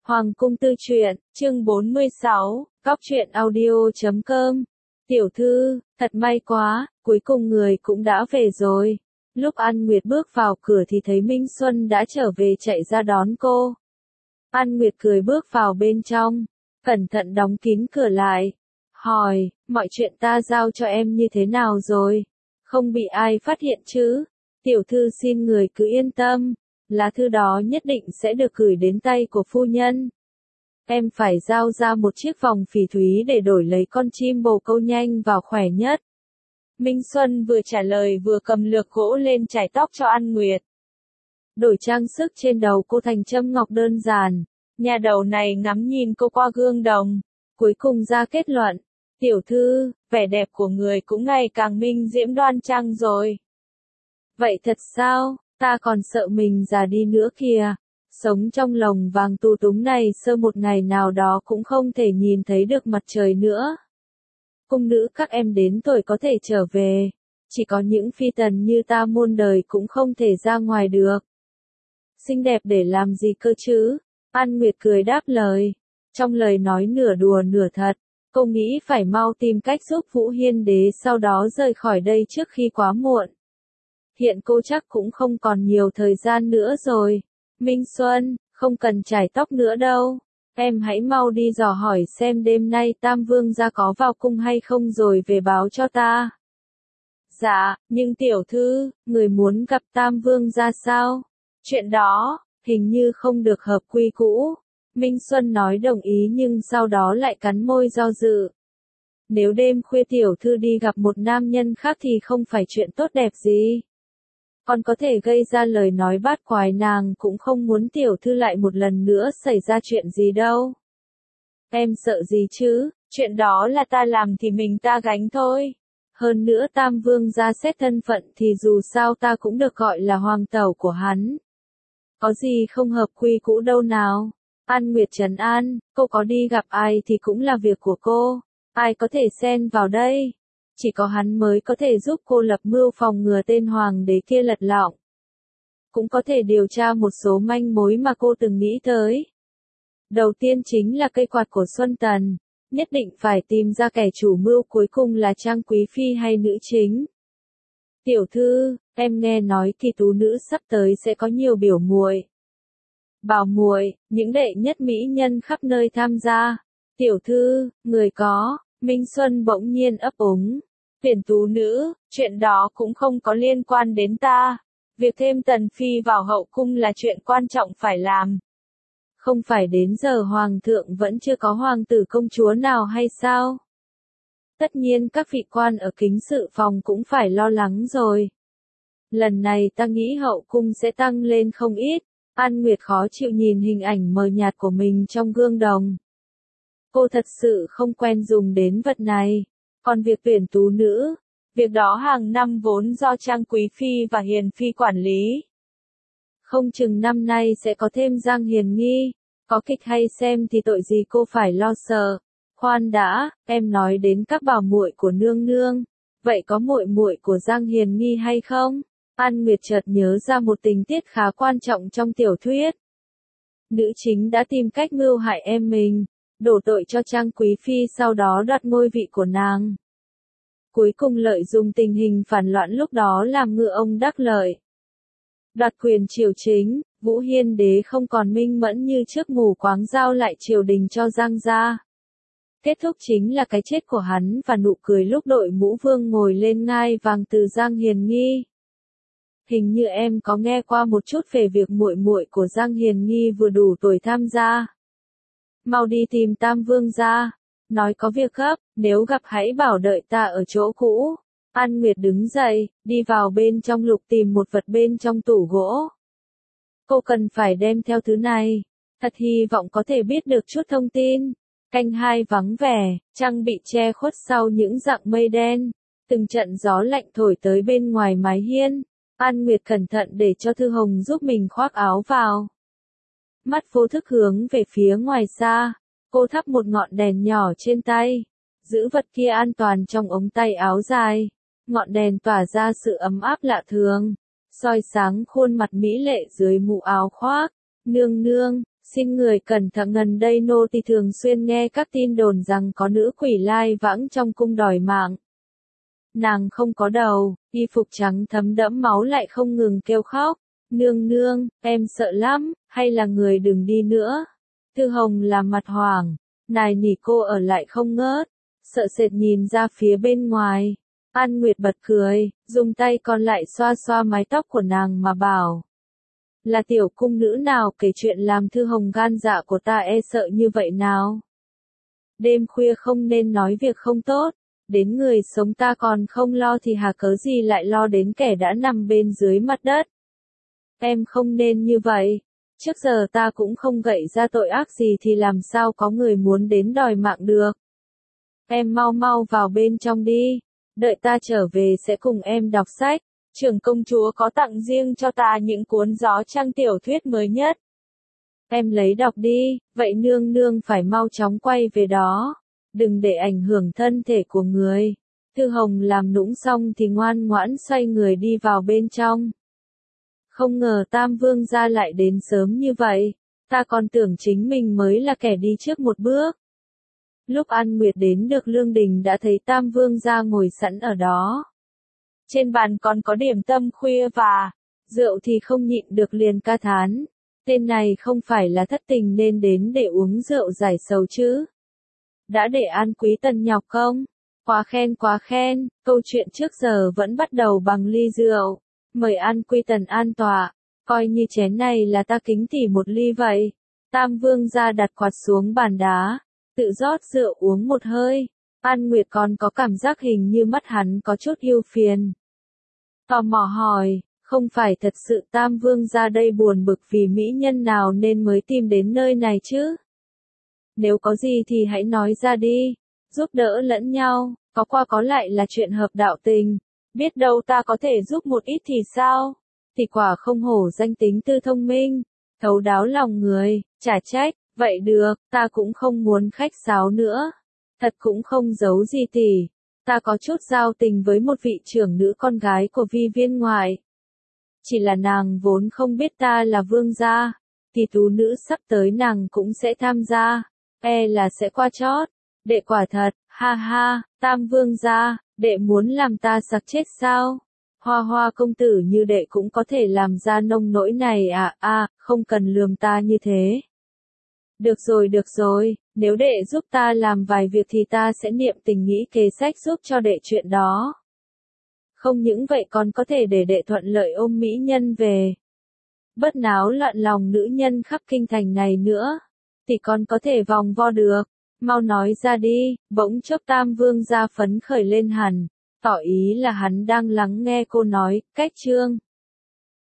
Hoàng cung tư truyện, chương 46, góc truyện audio.com. Tiểu thư, thật may quá, cuối cùng người cũng đã về rồi. Lúc An Nguyệt bước vào cửa thì thấy Minh Xuân đã trở về chạy ra đón cô. An Nguyệt cười bước vào bên trong, cẩn thận đóng kín cửa lại. Hỏi, mọi chuyện ta giao cho em như thế nào rồi? Không bị ai phát hiện chứ? Tiểu thư xin người cứ yên tâm. Lá thư đó nhất định sẽ được gửi đến tay của phu nhân. Em phải giao ra một chiếc vòng phỉ thúy để đổi lấy con chim bồ câu nhanh và khỏe nhất. Minh Xuân vừa trả lời vừa cầm lược gỗ lên chải tóc cho An Nguyệt. Đổi trang sức trên đầu cô thành châm ngọc đơn giản. Nhà đầu này ngắm nhìn cô qua gương đồng. Cuối cùng ra kết luận. Tiểu thư, vẻ đẹp của người cũng ngày càng minh diễm đoan trang rồi. Vậy thật sao? Ta còn sợ mình già đi nữa kìa. Sống trong lồng vàng tù túng này sơ một ngày nào đó cũng không thể nhìn thấy được mặt trời nữa. Cung nữ các em đến tuổi có thể trở về. Chỉ có những phi tần như ta muôn đời cũng không thể ra ngoài được. Xinh đẹp để làm gì cơ chứ? An Nguyệt cười đáp lời. Trong lời nói nửa đùa nửa thật. Cô nghĩ phải mau tìm cách giúp Vũ Hiên Đế sau đó rời khỏi đây trước khi quá muộn. Hiện cô chắc cũng không còn nhiều thời gian nữa rồi. Minh Xuân, không cần chải tóc nữa đâu. Em hãy mau đi dò hỏi xem đêm nay Tam Vương gia có vào cung hay không rồi về báo cho ta. Dạ, nhưng tiểu thư, người muốn gặp Tam Vương gia sao? Chuyện đó, hình như không được hợp quy cũ. Minh Xuân nói đồng ý nhưng sau đó lại cắn môi do dự. Nếu đêm khuya tiểu thư đi gặp một nam nhân khác thì không phải chuyện tốt đẹp gì. Còn có thể gây ra lời nói bát quái, nàng cũng không muốn tiểu thư lại một lần nữa xảy ra chuyện gì đâu. Em sợ gì chứ, chuyện đó là ta làm thì mình ta gánh thôi. Hơn nữa Tam Vương gia xét thân phận thì dù sao ta cũng được gọi là hoàng tẩu của hắn. Có gì không hợp quy cũ đâu nào. An Nguyệt trấn an, cô có đi gặp ai thì cũng là việc của cô. Ai có thể xen vào đây? Chỉ có hắn mới có thể giúp cô lập mưu phòng ngừa tên hoàng đế kia lật lọng. Cũng có thể điều tra một số manh mối mà cô từng nghĩ tới. Đầu tiên chính là cây quạt của Xuân Tần. Nhất định phải tìm ra kẻ chủ mưu cuối cùng là Trang Quý Phi hay nữ chính. Tiểu thư, em nghe nói kỳ tú nữ sắp tới sẽ có nhiều biểu muội. Bảo muội, những đệ nhất mỹ nhân khắp nơi tham gia. Tiểu thư, người có. Minh Xuân bỗng nhiên ấp úng. Tuyển tú nữ, chuyện đó cũng không có liên quan đến ta. Việc thêm Tần Phi vào hậu cung là chuyện quan trọng phải làm. Không phải đến giờ hoàng thượng vẫn chưa có hoàng tử công chúa nào hay sao? Tất nhiên các vị quan ở kính sự phòng cũng phải lo lắng rồi. Lần này ta nghĩ hậu cung sẽ tăng lên không ít. An Nguyệt khó chịu nhìn hình ảnh mờ nhạt của mình trong gương đồng. Cô thật sự không quen dùng đến vật này. Còn việc tuyển tú nữ, việc đó hàng năm vốn do Trang Quý Phi và Hiền Phi quản lý. Không chừng năm nay sẽ có thêm Giang Hiền Nghi. Có kịch hay xem thì tội gì cô phải lo sợ. Khoan đã, em nói đến các bảo muội của nương nương. Vậy có muội muội của Giang Hiền Nghi hay không? An Nguyệt chợt nhớ ra một tình tiết khá quan trọng trong tiểu thuyết. Nữ chính đã tìm cách mưu hại em mình, đổ tội cho Trang Quý Phi sau đó đoạt ngôi vị của nàng. Cuối cùng lợi dụng tình hình phản loạn lúc đó làm ngựa ông đắc lợi. Đoạt quyền triều chính, Vũ Hiên Đế không còn minh mẫn như trước mù quáng giao lại triều đình cho Giang gia. Kết thúc chính là cái chết của hắn và nụ cười lúc đội mũ vương ngồi lên ngai vàng từ Giang Hiền Nghi. Hình như em có nghe qua một chút về việc muội muội của Giang Hiền Nghi vừa đủ tuổi tham gia. Mau đi tìm Tam Vương gia. Nói có việc gấp, nếu gặp hãy bảo đợi ta ở chỗ cũ. An Nguyệt đứng dậy, đi vào bên trong lục tìm một vật bên trong tủ gỗ. Cô cần phải đem theo thứ này. Thật hy vọng có thể biết được chút thông tin. Canh hai vắng vẻ, trăng bị che khuất sau những dặng mây đen. Từng trận gió lạnh thổi tới bên ngoài mái hiên. An Nguyệt cẩn thận để cho Thư Hồng giúp mình khoác áo vào. Mắt vô thức hướng về phía ngoài xa. Cô thắp một ngọn đèn nhỏ trên tay. Giữ vật kia an toàn trong ống tay áo dài. Ngọn đèn tỏa ra sự ấm áp lạ thường. Soi sáng khuôn mặt mỹ lệ dưới mũ áo khoác. Nương nương, Xin người cẩn thận, gần đây nô tỳ thường xuyên nghe các tin đồn rằng có nữ quỷ lai vãng trong cung đòi mạng. Nàng không có đầu, y phục trắng thấm đẫm máu lại không ngừng kêu khóc. Nương nương, em sợ lắm, hay là người đừng đi nữa. Thư Hồng làm mặt hoảng, nài nỉ cô ở lại không ngớt, sợ sệt nhìn ra phía bên ngoài. An Nguyệt bật cười, dùng tay còn lại xoa xoa mái tóc của nàng mà bảo. Là tiểu cung nữ nào kể chuyện làm Thư Hồng gan dạ của ta e sợ như vậy nào? Đêm khuya không nên nói việc không tốt, đến người sống ta còn không lo thì hà cớ gì lại lo đến kẻ đã nằm bên dưới mặt đất. Em không nên như vậy, trước giờ ta cũng không gậy ra tội ác gì thì làm sao có người muốn đến đòi mạng được. Em mau mau vào bên trong đi, đợi ta trở về sẽ cùng em đọc sách. Trưởng công chúa có tặng riêng cho ta những cuốn gió trăng tiểu thuyết mới nhất. Em lấy đọc đi, vậy nương nương phải mau chóng quay về đó, đừng để ảnh hưởng thân thể của người. Thư Hồng làm nũng xong thì ngoan ngoãn xoay người đi vào bên trong. Không ngờ Tam Vương gia lại đến sớm như vậy, ta còn tưởng chính mình mới là kẻ đi trước một bước. Lúc An Nguyệt đến được lương đình đã thấy Tam Vương gia ngồi sẵn ở đó. Trên bàn còn có điểm tâm khuya và rượu thì không nhịn được liền ca thán. Tên này không phải là thất tình nên đến để uống rượu giải sầu chứ. Đã để An Quý Tần nhọc không? Quá khen, câu chuyện trước giờ vẫn bắt đầu bằng ly rượu. Mời An Quý Tần an tọa, coi như chén này là ta kính tỷ một ly vậy. Tam Vương gia đặt quạt xuống bàn đá, tự rót rượu uống một hơi. An Nguyệt còn có cảm giác hình như mắt hắn có chút ưu phiền. Tò mò hỏi, không phải thật sự Tam Vương gia đây buồn bực vì mỹ nhân nào nên mới tìm đến nơi này chứ? Nếu có gì thì hãy nói ra đi, giúp đỡ lẫn nhau, có qua có lại là chuyện hợp đạo tình. Biết đâu ta có thể giúp một ít thì sao? Thì quả không hổ danh tính tư thông minh, thấu đáo lòng người, chả trách, vậy được, ta cũng không muốn khách sáo nữa. Thật cũng không giấu gì tỷ, ta có chút giao tình với một vị trưởng nữ con gái của Vi viên ngoại. Chỉ là nàng vốn không biết ta là vương gia, thì tú nữ sắp tới nàng cũng sẽ tham gia, e là sẽ qua chót. Đệ quả thật, ha ha, Tam Vương gia, đệ muốn làm ta sặc chết sao? Hoa Hoa công tử như đệ cũng có thể làm ra nông nỗi này à, không cần lườm ta như thế. Được rồi, nếu đệ giúp ta làm vài việc thì ta sẽ niệm tình nghĩ kế sách giúp cho đệ chuyện đó. Không những vậy còn có thể để đệ thuận lợi ôm mỹ nhân về. Bớt náo loạn lòng nữ nhân khắp kinh thành này nữa, thì còn có thể vòng vo được. Mau nói ra đi, bỗng chốc Tam Vương gia phấn khởi lên hẳn, tỏ ý là hắn đang lắng nghe cô nói, cách chương.